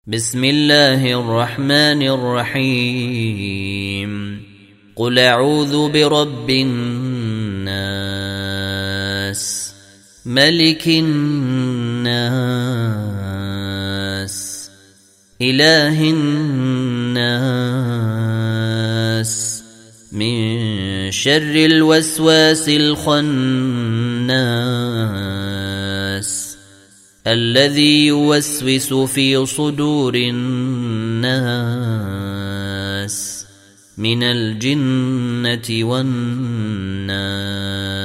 بسم الله الرحمن الرحيم قل أعوذ برب الناس ملك الناس إله الناس من شر الوسواس الخناس الذي يوسوس في صدور الناس من الجنة والناس.